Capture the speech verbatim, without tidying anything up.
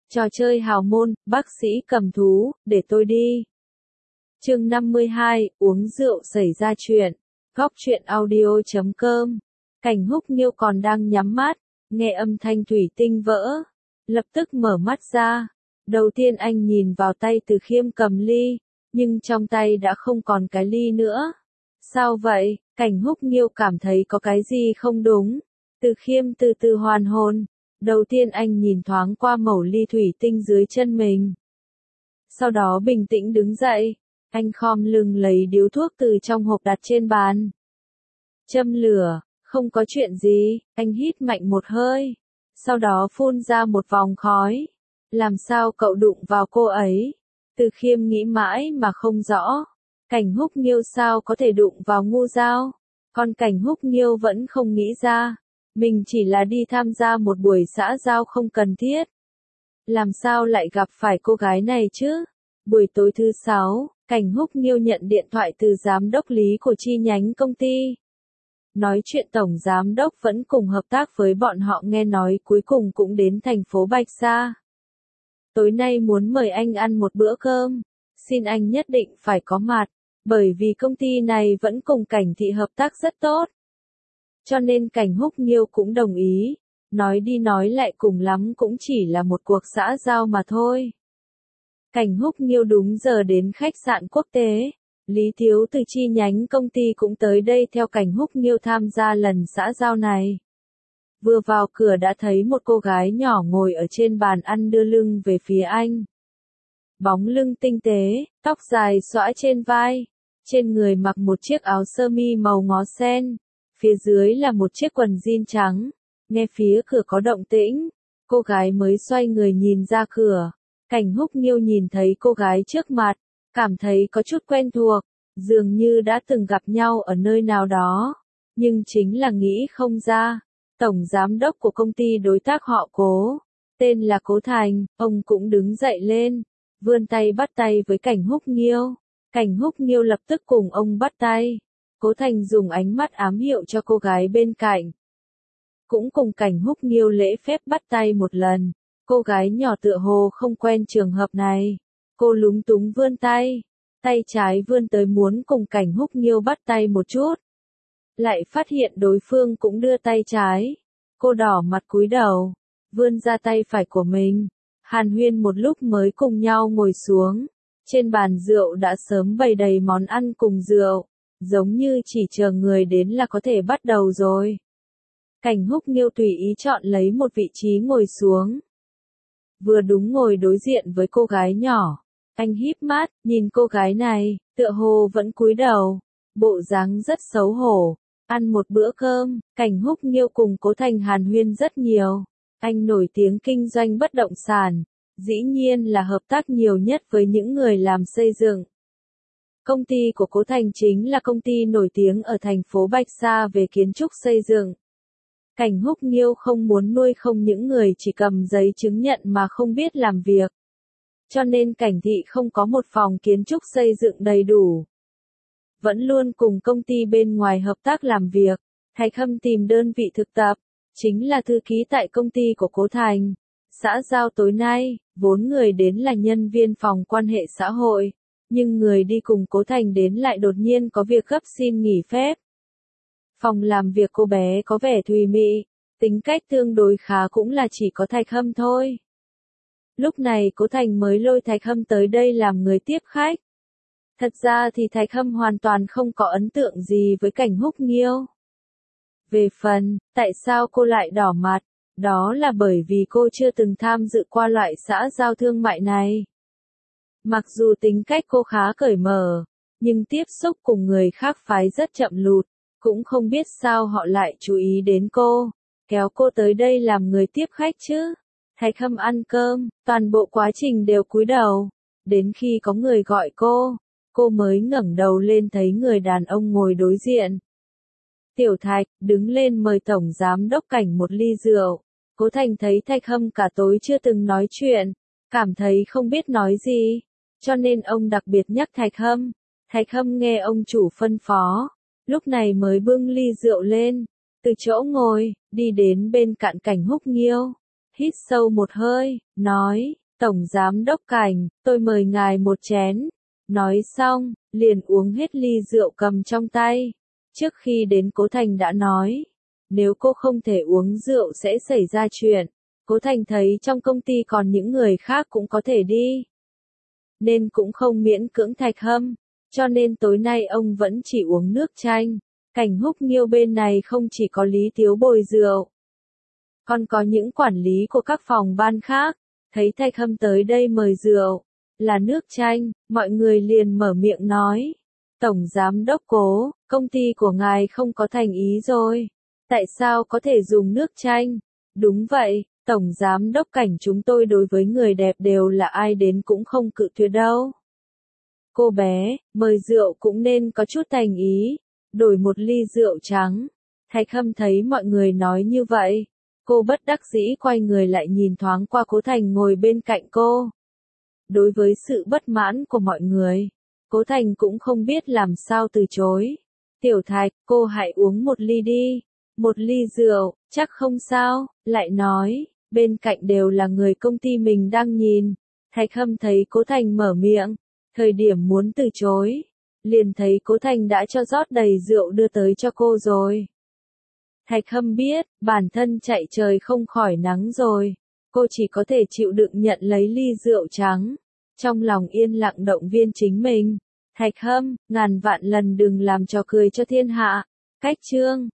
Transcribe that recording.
Trò chơi hào môn, bác sĩ cầm thú, để tôi đi. Chương năm mươi hai, uống rượu xảy ra chuyện. Góc truyện audio chấm com. Cảnh Húc Nghiêu còn đang nhắm mắt, nghe âm thanh thủy tinh vỡ, lập tức mở mắt ra. Đầu tiên anh nhìn vào tay Từ Khiêm cầm ly, nhưng trong tay đã không còn cái ly nữa. Sao vậy? Cảnh Húc Nghiêu cảm thấy có cái gì không đúng. Từ Khiêm từ từ hoàn hồn. Đầu tiên anh nhìn thoáng qua mẩu ly thủy tinh dưới chân mình. Sau đó bình tĩnh đứng dậy, anh khom lưng lấy điếu thuốc từ trong hộp đặt trên bàn. Châm lửa, không có chuyện gì, anh hít mạnh một hơi. Sau đó phun ra một vòng khói. Làm sao cậu đụng vào cô ấy? Từ Khiêm nghĩ mãi mà không rõ. Cảnh Húc Nghiêu sao có thể đụng vào Ngu Giao? Còn Cảnh Húc Nghiêu vẫn không nghĩ ra. Mình chỉ là đi tham gia một buổi xã giao không cần thiết. Làm sao lại gặp phải cô gái này chứ? Buổi tối thứ sáu, Cảnh Húc Nghiêu nhận điện thoại từ giám đốc Lý của chi nhánh công ty. Nói chuyện tổng giám đốc vẫn cùng hợp tác với bọn họ, nghe nói cuối cùng cũng đến thành phố Bạch Sa. Tối nay muốn mời anh ăn một bữa cơm. Xin anh nhất định phải có mặt, bởi vì công ty này vẫn cùng Cảnh thị hợp tác rất tốt. Cho nên Cảnh Húc Nghiêu cũng đồng ý, nói đi nói lại cùng lắm cũng chỉ là một cuộc xã giao mà thôi. Cảnh Húc Nghiêu đúng giờ đến khách sạn quốc tế, Lý Thiếu từ chi nhánh công ty cũng tới đây theo Cảnh Húc Nghiêu tham gia lần xã giao này. Vừa vào cửa đã thấy một cô gái nhỏ ngồi ở trên bàn ăn đưa lưng về phía anh. Bóng lưng tinh tế, tóc dài xõa trên vai, trên người mặc một chiếc áo sơ mi màu ngó sen. Phía dưới là một chiếc quần jean trắng. Nghe phía cửa có động tĩnh, cô gái mới xoay người nhìn ra cửa. Cảnh Húc Nghiêu nhìn thấy cô gái trước mặt, cảm thấy có chút quen thuộc, dường như đã từng gặp nhau ở nơi nào đó, nhưng chính là nghĩ không ra. Tổng giám đốc của công ty đối tác họ Cố, tên là Cố Thành, ông cũng đứng dậy lên, vươn tay bắt tay với Cảnh Húc Nghiêu. Cảnh Húc Nghiêu lập tức cùng ông bắt tay. Cố Thành dùng ánh mắt ám hiệu cho cô gái bên cạnh. Cũng cùng Cảnh Húc Nghiêu lễ phép bắt tay một lần. Cô gái nhỏ tựa hồ không quen trường hợp này. Cô lúng túng vươn tay. Tay trái vươn tới muốn cùng Cảnh Húc Nghiêu bắt tay một chút. Lại phát hiện đối phương cũng đưa tay trái. Cô đỏ mặt cúi đầu. Vươn ra tay phải của mình. Hàn huyên một lúc mới cùng nhau ngồi xuống. Trên bàn rượu đã sớm bày đầy món ăn cùng rượu. Giống như chỉ chờ người đến là có thể bắt đầu rồi. Cảnh Húc Nghiêu tùy ý chọn lấy một vị trí ngồi xuống. Vừa đúng ngồi đối diện với cô gái nhỏ. Anh híp mắt, nhìn cô gái này, tựa hồ vẫn cúi đầu. Bộ dáng rất xấu hổ. Ăn một bữa cơm, Cảnh Húc Nghiêu cùng Cố Thành hàn huyên rất nhiều. Anh nổi tiếng kinh doanh bất động sản. Dĩ nhiên là hợp tác nhiều nhất với những người làm xây dựng. Công ty của Cố Thành chính là công ty nổi tiếng ở thành phố Bạch Sa về kiến trúc xây dựng. Cảnh Húc Nghiêu không muốn nuôi không những người chỉ cầm giấy chứng nhận mà không biết làm việc. Cho nên Cảnh thị không có một phòng kiến trúc xây dựng đầy đủ. Vẫn luôn cùng công ty bên ngoài hợp tác làm việc. Thạch Hâm tìm đơn vị thực tập, chính là thư ký tại công ty của Cố Thành. Xã giao tối nay, vốn người đến là nhân viên phòng quan hệ xã hội. Nhưng người đi cùng Cố Thành đến lại đột nhiên có việc gấp xin nghỉ phép. Phòng làm việc cô bé có vẻ thùy mị, tính cách tương đối khá cũng là chỉ có Thạch Hâm thôi. Lúc này Cố Thành mới lôi Thạch Hâm tới đây làm người tiếp khách. Thật ra thì Thạch Hâm hoàn toàn không có ấn tượng gì với Cảnh Húc Nghiêu. Về phần, tại sao cô lại đỏ mặt, đó là bởi vì cô chưa từng tham dự qua loại xã giao thương mại này. Mặc dù tính cách cô khá cởi mở, nhưng tiếp xúc cùng người khác phái rất chậm lụt, cũng không biết sao họ lại chú ý đến cô, kéo cô tới đây làm người tiếp khách chứ. Thạch Hâm ăn cơm, toàn bộ quá trình đều cúi đầu, đến khi có người gọi cô, cô mới ngẩng đầu lên thấy người đàn ông ngồi đối diện. Tiểu Thạch, đứng lên mời tổng giám đốc Cảnh một ly rượu. Cố Thành thấy Thạch Hâm cả tối chưa từng nói chuyện, cảm thấy không biết nói gì. Cho nên ông đặc biệt nhắc Thạch Hâm. Thạch Hâm nghe ông chủ phân phó, lúc này mới bưng ly rượu lên, từ chỗ ngồi, đi đến bên cạnh Cảnh Húc Nghiêu, hít sâu một hơi, nói, Tổng Giám Đốc Cảnh, tôi mời ngài một chén. Nói xong, liền uống hết ly rượu cầm trong tay. Trước khi đến Cố Thành đã nói, nếu cô không thể uống rượu sẽ xảy ra chuyện. Cố Thành thấy trong công ty còn những người khác cũng có thể đi, nên cũng không miễn cưỡng Thạch Hâm, cho nên tối nay ông vẫn chỉ uống nước chanh. Cảnh Húc Nghiêu bên này không chỉ có Lý Tiếu bồi rượu, còn có những quản lý của các phòng ban khác, thấy Thạch Hâm tới đây mời rượu, là nước chanh, mọi người liền mở miệng nói, Tổng Giám Đốc Cố, công ty của ngài không có thành ý rồi, tại sao có thể dùng nước chanh? Đúng vậy, Tổng Giám Đốc Cảnh, chúng tôi đối với người đẹp đều là ai đến cũng không cự tuyệt đâu. Cô bé, mời rượu cũng nên có chút thành ý, đổi một ly rượu trắng. Thạch Hâm thấy mọi người nói như vậy, cô bất đắc dĩ quay người lại nhìn thoáng qua Cố Thành ngồi bên cạnh cô. Đối với sự bất mãn của mọi người, Cố Thành cũng không biết làm sao từ chối. Tiểu Thạch, cô hãy uống một ly đi, một ly rượu, chắc không sao, lại nói, bên cạnh đều là người công ty mình đang nhìn. Thạch Hâm thấy Cố Thành mở miệng, thời điểm muốn từ chối, liền thấy Cố Thành đã cho rót đầy rượu đưa tới cho cô rồi. Thạch Hâm biết, bản thân chạy trời không khỏi nắng rồi, cô chỉ có thể chịu đựng nhận lấy ly rượu trắng, trong lòng yên lặng động viên chính mình. Thạch Hâm, ngàn vạn lần đừng làm trò cười cho thiên hạ. Cách chương